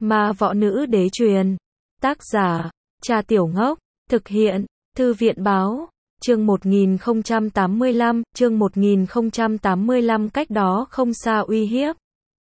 Ma võ nữ đế truyền. Tác giả, Cha Tiểu Ngốc. Thực hiện, Thư viện Báo. Chương 1085, chương 1085 cách đó không xa uy hiếp.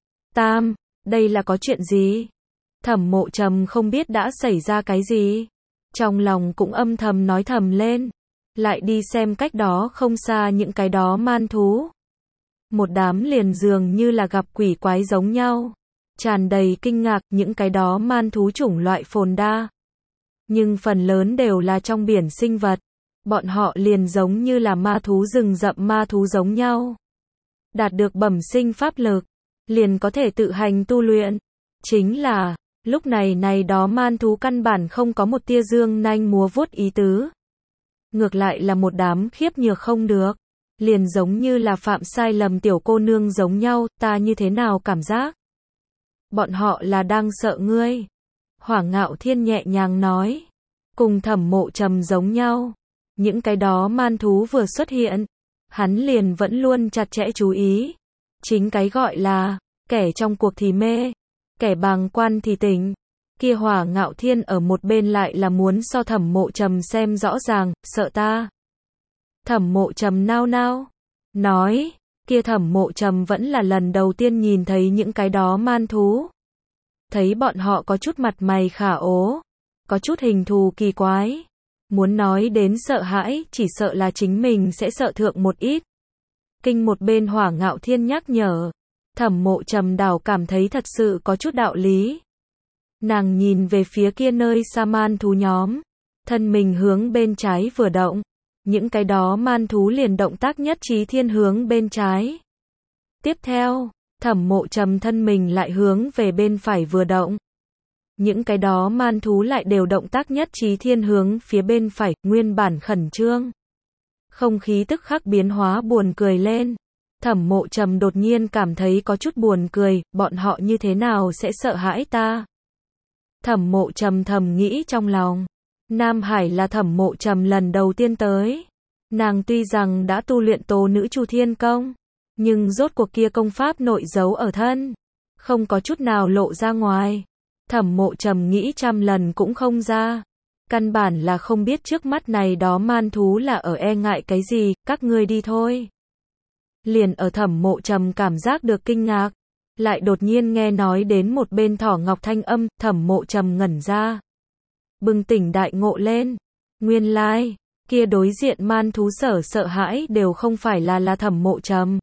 Tam, đây là có chuyện gì? Thẩm Mộ Trầm không biết đã xảy ra cái gì. Trong lòng cũng âm thầm nói thầm lên. Lại đi xem cách đó không xa những cái đó man thú. Một đám liền dường như là gặp quỷ quái giống nhau. Tràn đầy kinh ngạc, những cái đó man thú chủng loại phồn đa. Nhưng phần lớn đều là trong biển sinh vật. Bọn họ liền giống như là ma thú rừng rậm ma thú giống nhau. Đạt được bẩm sinh pháp lực, liền có thể tự hành tu luyện. Chính là, lúc này đó man thú căn bản không có một tia dương nanh múa vuốt ý tứ. Ngược lại là một đám khiếp nhược không được. Liền giống như là phạm sai lầm tiểu cô nương giống nhau, ta như thế nào cảm giác? Bọn họ là đang sợ ngươi. Hỏa Ngạo Thiên nhẹ nhàng nói. Cùng Thẩm Mộ Trầm giống nhau. Những cái đó man thú vừa xuất hiện. Hắn liền vẫn luôn chặt chẽ chú ý. Chính cái gọi là, kẻ trong cuộc thì mê, kẻ bàng quan thì tỉnh. Kia Hỏa Ngạo Thiên ở một bên lại là muốn so Thẩm Mộ Trầm xem rõ ràng, sợ ta. Thẩm Mộ Trầm nao nao. Nói, kia Thẩm Mộ Trầm vẫn là lần đầu tiên nhìn thấy những cái đó man thú. Thấy bọn họ có chút mặt mày khả ố, có chút hình thù kỳ quái. Muốn nói đến sợ hãi, chỉ sợ là chính mình sẽ sợ thượng một ít. Kinh một bên Hỏa Ngạo Thiên nhắc nhở. Thẩm Mộ Trầm đảo cảm thấy thật sự có chút đạo lý. Nàng nhìn về phía kia nơi xa man thú nhóm. Thân mình hướng bên trái vừa động. Những cái đó man thú liền động tác nhất trí thiên hướng bên trái. Tiếp theo, Thẩm Mộ Trầm thân mình lại hướng về bên phải vừa động. Những cái đó man thú lại đều động tác nhất trí thiên hướng phía bên phải, nguyên bản khẩn trương. Không khí tức khắc biến hóa buồn cười lên. Thẩm Mộ Trầm đột nhiên cảm thấy có chút buồn cười, bọn họ như thế nào sẽ sợ hãi ta? Thẩm Mộ Trầm thầm nghĩ trong lòng. Nam Hải là Thẩm Mộ Trầm lần đầu tiên tới. Nàng tuy rằng đã tu luyện Tố Nữ Chu Thiên Công, nhưng rốt cuộc kia công pháp nội giấu ở thân, không có chút nào lộ ra ngoài. Thẩm Mộ Trầm nghĩ trăm lần cũng không ra. Căn bản là không biết trước mắt này đó man thú là ở e ngại cái gì, các ngươi đi thôi. Liền ở Thẩm Mộ Trầm cảm giác được kinh ngạc, lại đột nhiên nghe nói đến một bên Thỏ Ngọc thanh âm, Thẩm Mộ Trầm ngẩn ra. Bừng tỉnh đại ngộ lên. Nguyên lai, kia đối diện man thú sợ hãi đều không phải là Thẩm Mộ Trầm,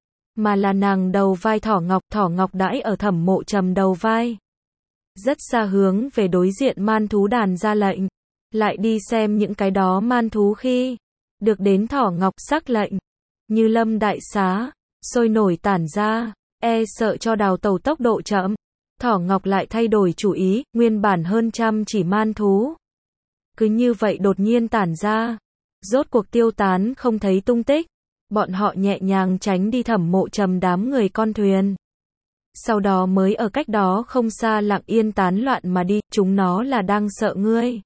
mà là nàng đầu vai Thỏ Ngọc đãi ở Thẩm Mộ Trầm đầu vai. Rất xa hướng về đối diện man thú đàn ra lệnh, lại đi xem những cái đó man thú khi được đến Thỏ Ngọc sắc lệnh, như lâm đại xá, sôi nổi tản ra, e sợ cho đào tẩu tốc độ chậm. Thỏ Ngọc lại thay đổi chủ ý, nguyên bản hơn trăm chỉ man thú. Cứ như vậy đột nhiên tản ra, rốt cuộc tiêu tán không thấy tung tích. Bọn họ nhẹ nhàng tránh đi Thẩm Mộ Trầm đám người con thuyền. Sau đó mới ở cách đó không xa lặng yên tán loạn mà đi, chúng nó là đang sợ ngươi.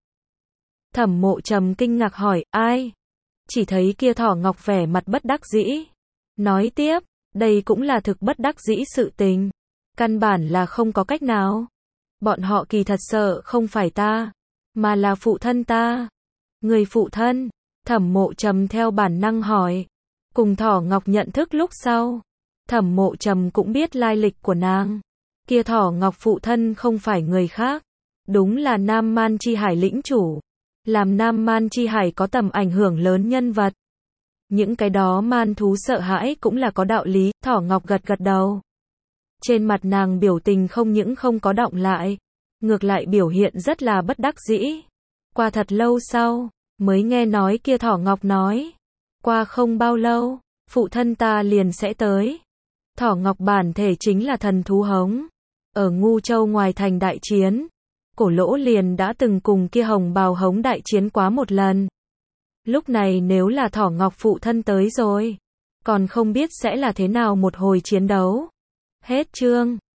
Thẩm Mộ Trầm kinh ngạc hỏi, ai? Chỉ thấy kia Thỏ Ngọc vẻ mặt bất đắc dĩ. Nói tiếp, đây cũng là thực bất đắc dĩ sự tình. Căn bản là không có cách nào. Bọn họ kỳ thật sợ không phải ta, mà là phụ thân ta. Người phụ thân? Thẩm Mộ Trầm theo bản năng hỏi. Cùng Thỏ Ngọc nhận thức lúc sau, Thẩm Mộ Trầm cũng biết lai lịch của nàng. Kia Thỏ Ngọc phụ thân không phải người khác, đúng là Nam Man Chi Hải lĩnh chủ. Làm Nam Man Chi Hải có tầm ảnh hưởng lớn nhân vật. Những cái đó man thú sợ hãi cũng là có đạo lý. Thỏ Ngọc gật gật đầu. Trên mặt nàng biểu tình không những không có động lại, ngược lại biểu hiện rất là bất đắc dĩ. Qua thật lâu sau, mới nghe nói kia Thỏ Ngọc nói. Qua không bao lâu, phụ thân ta liền sẽ tới. Thỏ Ngọc bản thể chính là thần thú hống. Ở Ngu Châu ngoài thành đại chiến, Cổ Lỗ liền đã từng cùng kia hồng bào hống đại chiến quá một lần. Lúc này nếu là Thỏ Ngọc phụ thân tới rồi, còn không biết sẽ là thế nào một hồi chiến đấu. Hết chương.